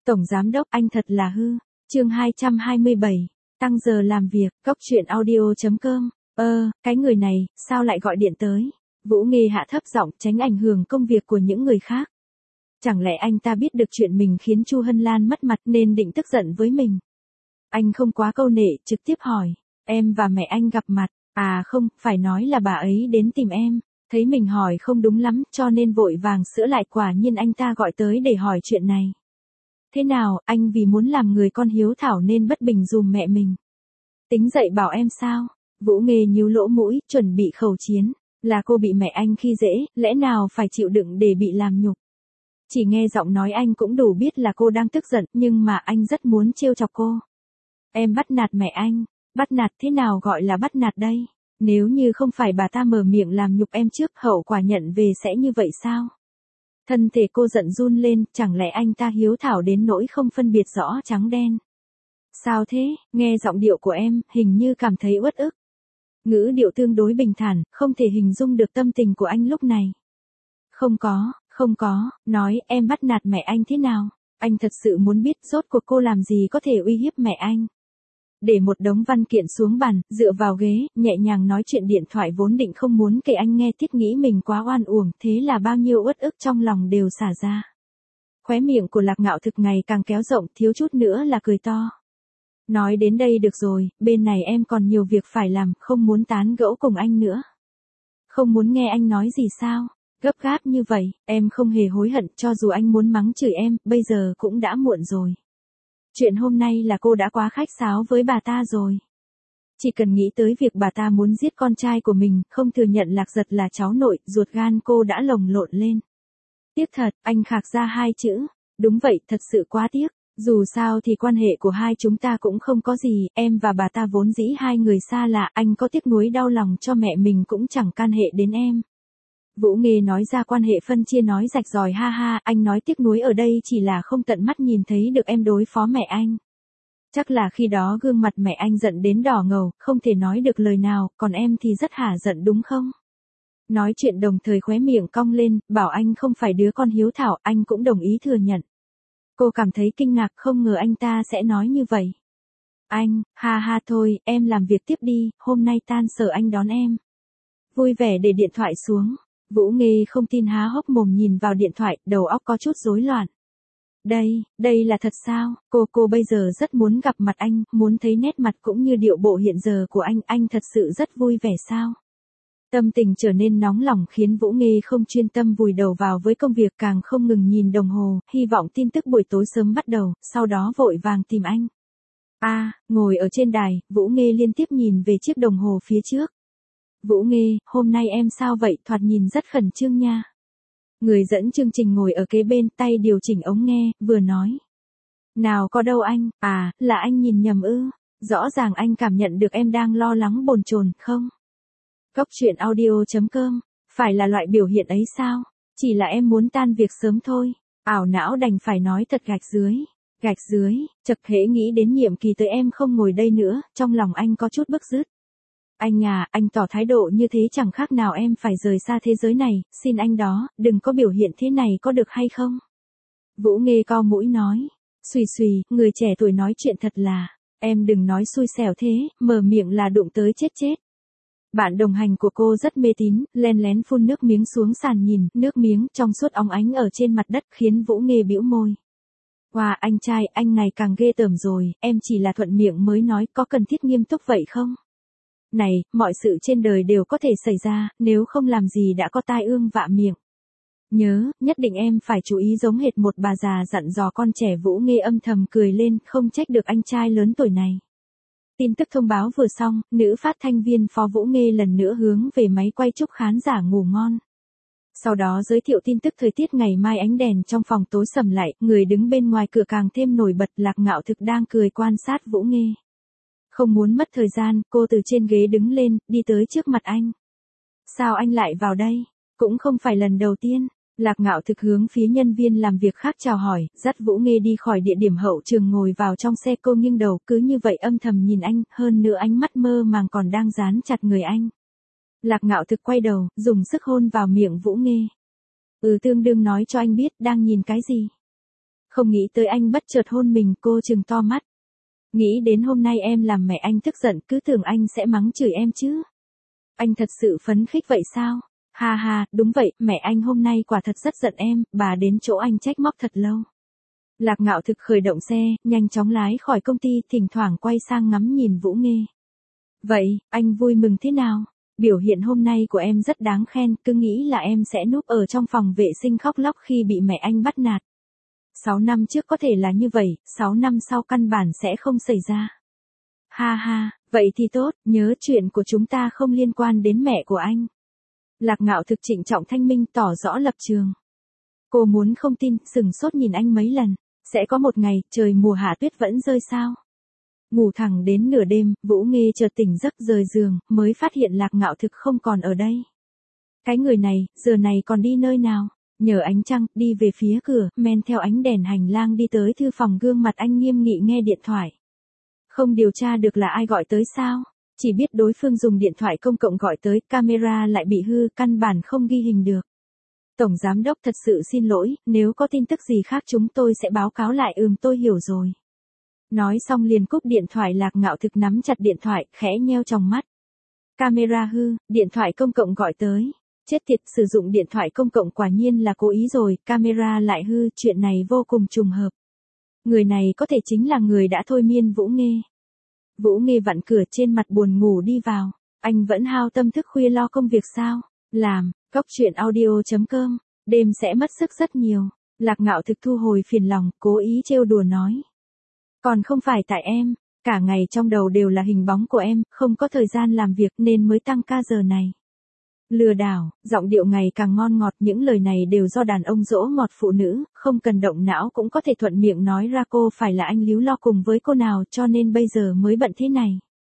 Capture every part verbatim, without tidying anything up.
Tổng giám đốc, anh thật là hư. Chương hai trăm hai mươi bảy, tăng giờ làm việc, cốc truyện audio chấm com. Ơ, cái người này, sao lại gọi điện tới? Vũ Nghê hạ thấp giọng, tránh ảnh hưởng công việc của những người khác. Chẳng lẽ anh ta biết được chuyện mình khiến Chu Hân Lan mất mặt nên định tức giận với mình? Anh không quá câu nệ, trực tiếp hỏi, em và mẹ anh gặp mặt. À không, phải nói là bà ấy đến tìm em. Thấy mình hỏi không đúng lắm, cho nên vội vàng sửa lại, quả nhiên anh ta gọi tới để hỏi chuyện này. Thế nào, anh vì muốn làm người con hiếu thảo nên bất bình dùm mẹ mình. Tính dậy bảo em sao? Vũ Nghê nhíu lỗ mũi, chuẩn bị khẩu chiến. Là cô bị mẹ anh khi dễ, lẽ nào phải chịu đựng để bị làm nhục? Chỉ nghe giọng nói anh cũng đủ biết là cô đang tức giận, nhưng mà anh rất muốn trêu chọc cô. Em bắt nạt mẹ anh. Bắt nạt thế nào gọi là bắt nạt đây? Nếu như không phải bà ta mở miệng làm nhục em trước, hậu quả nhận về sẽ như vậy sao? Thân thể cô giận run lên, chẳng lẽ anh ta hiếu thảo đến nỗi không phân biệt rõ trắng đen? Sao thế, nghe giọng điệu của em, hình như cảm thấy uất ức. Ngữ điệu tương đối bình thản, không thể hình dung được tâm tình của anh lúc này. Không có, không có, nói em bắt nạt mẹ anh thế nào? Anh thật sự muốn biết rốt cuộc cô làm gì có thể uy hiếp mẹ anh. Để một đống văn kiện xuống bàn, dựa vào ghế, nhẹ nhàng nói chuyện điện thoại, vốn định không muốn kể anh nghe, thiết nghĩ mình quá oan uổng, thế là bao nhiêu uất ức trong lòng đều xả ra. Khóe miệng của Lạc Ngạo Thực ngày càng kéo rộng, thiếu chút nữa là cười to. Nói đến đây được rồi, bên này em còn nhiều việc phải làm, không muốn tán gẫu cùng anh nữa. Không muốn nghe anh nói gì sao? Gấp gáp như vậy, em không hề hối hận, cho dù anh muốn mắng chửi em, bây giờ cũng đã muộn rồi. Chuyện hôm nay là cô đã quá khách sáo với bà ta rồi. Chỉ cần nghĩ tới việc bà ta muốn giết con trai của mình, không thừa nhận Lạc Giật là cháu nội, ruột gan cô đã lồng lộn lên. Tiếc thật, anh khạc ra hai chữ. Đúng vậy, thật sự quá tiếc. Dù sao thì quan hệ của hai chúng ta cũng không có gì, em và bà ta vốn dĩ hai người xa lạ, anh có tiếc nuối đau lòng cho mẹ mình cũng chẳng can hệ đến em. Vũ Nghê nói ra quan hệ phân chia nói rạch ròi, ha ha, anh nói tiếc nuối ở đây chỉ là không tận mắt nhìn thấy được em đối phó mẹ anh. Chắc là khi đó gương mặt mẹ anh giận đến đỏ ngầu, không thể nói được lời nào, còn em thì rất hả giận đúng không? Nói chuyện đồng thời khóe miệng cong lên, bảo anh không phải đứa con hiếu thảo, anh cũng đồng ý thừa nhận. Cô cảm thấy kinh ngạc, không ngờ anh ta sẽ nói như vậy. Anh, ha ha thôi, em làm việc tiếp đi, hôm nay tan sở anh đón em. Vui vẻ để điện thoại xuống. Vũ Nghê không tin há hốc mồm nhìn vào điện thoại, đầu óc có chút rối loạn. Đây, đây là thật sao? Cô cô bây giờ rất muốn gặp mặt anh, muốn thấy nét mặt cũng như điệu bộ hiện giờ của anh, anh thật sự rất vui vẻ sao? Tâm tình trở nên nóng lòng khiến Vũ Nghê không chuyên tâm vùi đầu vào với công việc, càng không ngừng nhìn đồng hồ, hy vọng tin tức buổi tối sớm bắt đầu, sau đó vội vàng tìm anh. A, à, ngồi ở trên đài, Vũ Nghê liên tiếp nhìn về chiếc đồng hồ phía trước. Vũ Nghê, hôm nay em sao vậy, thoạt nhìn rất khẩn trương nha. Người dẫn chương trình ngồi ở kế bên, tay điều chỉnh ống nghe, vừa nói. Nào có đâu anh, à, là anh nhìn nhầm ư, rõ ràng anh cảm nhận được em đang lo lắng bồn chồn, không? Cốc truyện audio chấm com, phải là loại biểu hiện ấy sao? Chỉ là em muốn tan việc sớm thôi. Ảo não đành phải nói thật gạch dưới. Gạch dưới, chật hễ nghĩ đến nhiệm kỳ tới em không ngồi đây nữa, trong lòng anh có chút bức rứt. Anh à, anh tỏ thái độ như thế chẳng khác nào em phải rời xa thế giới này, xin anh đó, đừng có biểu hiện thế này có được hay không? Vũ Nghê co mũi nói, xùy xùy, người trẻ tuổi nói chuyện thật là, em đừng nói xui xẻo thế, mở miệng là đụng tới chết chết. Bạn đồng hành của cô rất mê tín, len lén phun nước miếng xuống sàn nhìn, nước miếng trong suốt óng ánh ở trên mặt đất khiến Vũ Nghê bĩu môi. Wow, anh trai, anh ngày càng ghê tởm rồi, em chỉ là thuận miệng mới nói, có cần thiết nghiêm túc vậy không? Này, mọi sự trên đời đều có thể xảy ra, nếu không làm gì đã có tai ương vạ miệng. Nhớ, nhất định em phải chú ý, giống hệt một bà già dặn dò con trẻ. Vũ Nghê âm thầm cười lên, không trách được anh trai lớn tuổi này. Tin tức thông báo vừa xong, nữ phát thanh viên Phó Vũ Nghê lần nữa hướng về máy quay chúc khán giả ngủ ngon. Sau đó giới thiệu tin tức thời tiết ngày mai, ánh đèn trong phòng tối sầm lại, người đứng bên ngoài cửa càng thêm nổi bật. Lạc Ngạo Thực đang cười quan sát Vũ Nghê. Không muốn mất thời gian, cô từ trên ghế đứng lên, đi tới trước mặt anh. Sao anh lại vào đây? Cũng không phải lần đầu tiên. Lạc Ngạo Thực hướng phía nhân viên làm việc khác chào hỏi, dắt Vũ Nghê đi khỏi địa điểm hậu trường, ngồi vào trong xe. Cô nghiêng đầu, cứ như vậy âm thầm nhìn anh, hơn nữa ánh mắt mơ màng còn đang dán chặt người anh. Lạc Ngạo Thực quay đầu, dùng sức hôn vào miệng Vũ Nghê. Ừ, tương đương nói cho anh biết, đang nhìn cái gì? Không nghĩ tới anh bất chợt hôn mình, cô trừng to mắt. Nghĩ đến hôm nay em làm mẹ anh tức giận, cứ tưởng anh sẽ mắng chửi em chứ. Anh thật sự phấn khích vậy sao? Ha ha, đúng vậy, mẹ anh hôm nay quả thật rất giận em, bà đến chỗ anh trách móc thật lâu. Lạc Ngạo Thực khởi động xe, nhanh chóng lái khỏi công ty, thỉnh thoảng quay sang ngắm nhìn Vũ Nghê. Vậy, anh vui mừng thế nào? Biểu hiện hôm nay của em rất đáng khen, cứ nghĩ là em sẽ núp ở trong phòng vệ sinh khóc lóc khi bị mẹ anh bắt nạt. Sáu năm trước có thể là như vậy, sáu năm sau căn bản sẽ không xảy ra. Ha ha, vậy thì tốt, nhớ chuyện của chúng ta không liên quan đến mẹ của anh. Lạc Ngạo Thực trịnh trọng thanh minh tỏ rõ lập trường. Cô muốn không tin, sừng sốt nhìn anh mấy lần. Sẽ có một ngày, trời mùa hạ tuyết vẫn rơi sao? Ngủ thẳng đến nửa đêm, Vũ Nghê chợt tỉnh giấc rời giường, mới phát hiện Lạc Ngạo Thực không còn ở đây. Cái người này, giờ này còn đi nơi nào? Nhờ ánh trăng, đi về phía cửa, men theo ánh đèn hành lang đi tới thư phòng, gương mặt anh nghiêm nghị nghe điện thoại. Không điều tra được là ai gọi tới sao? Chỉ biết đối phương dùng điện thoại công cộng gọi tới, camera lại bị hư, căn bản không ghi hình được. Tổng giám đốc thật sự xin lỗi, nếu có tin tức gì khác chúng tôi sẽ báo cáo lại. Ừm, tôi hiểu rồi. Nói xong liền cúp điện thoại. Lạc Ngạo Thực nắm chặt điện thoại, khẽ nheo tròng mắt. Camera hư, điện thoại công cộng gọi tới. Chết tiệt, sử dụng điện thoại công cộng quả nhiên là cố ý rồi, camera lại hư, chuyện này vô cùng trùng hợp. Người này có thể chính là người đã thôi miên Vũ Nghê. Vũ Nghê vặn cửa, trên mặt buồn ngủ đi vào. Anh vẫn hao tâm thức khuya lo công việc sao? Làm, Cóc truyện audio chấm com, đêm sẽ mất sức rất nhiều. Lạc Ngạo Thực thu hồi phiền lòng, cố ý trêu đùa nói. Còn không phải tại em, cả ngày trong đầu đều là hình bóng của em, không có thời gian làm việc nên mới tăng ca giờ này. Lừa đảo, giọng điệu ngày càng ngon ngọt, những lời này đều do đàn ông dỗ ngọt phụ nữ, không cần động não cũng có thể thuận miệng nói ra. Cô phải là anh líu lo cùng với cô nào cho nên bây giờ mới bận thế này.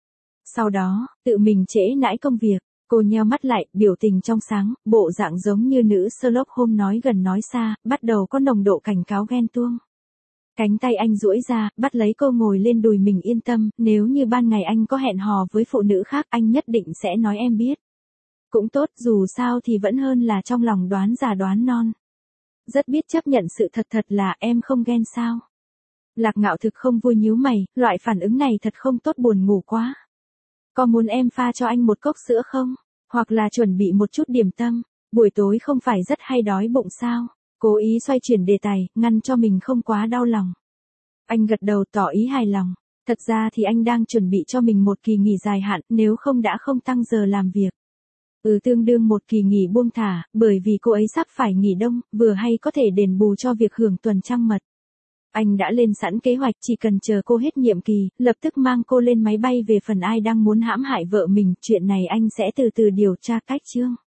Sau đó, tự mình trễ nải công việc, cô nheo mắt lại, biểu tình trong sáng, bộ dạng giống như nữ Sherlock Holmes nói gần nói xa, bắt đầu có nồng độ cảnh cáo ghen tuông. Cánh tay anh duỗi ra, bắt lấy cô ngồi lên đùi mình. Yên tâm, nếu như ban ngày anh có hẹn hò với phụ nữ khác anh nhất định sẽ nói em biết. Cũng tốt, dù sao thì vẫn hơn là trong lòng đoán già đoán non. Rất biết chấp nhận sự thật. Thật là em không ghen sao? Lạc Ngạo Thực không vui nhíu mày, loại phản ứng này thật không tốt, buồn ngủ quá. Có muốn em pha cho anh một cốc sữa không? Hoặc là chuẩn bị một chút điểm tâm, buổi tối không phải rất hay đói bụng sao? Cố ý xoay chuyển đề tài, ngăn cho mình không quá đau lòng. Anh gật đầu tỏ ý hài lòng. Thật ra thì anh đang chuẩn bị cho mình một kỳ nghỉ dài hạn, nếu không đã không tăng giờ làm việc. Ừ, tương đương một kỳ nghỉ buông thả, bởi vì cô ấy sắp phải nghỉ đông, vừa hay có thể đền bù cho việc hưởng tuần trăng mật. Anh đã lên sẵn kế hoạch, chỉ cần chờ cô hết nhiệm kỳ, lập tức mang cô lên máy bay về phần ai đang muốn hãm hại vợ mình, chuyện này anh sẽ từ từ điều tra cách chương.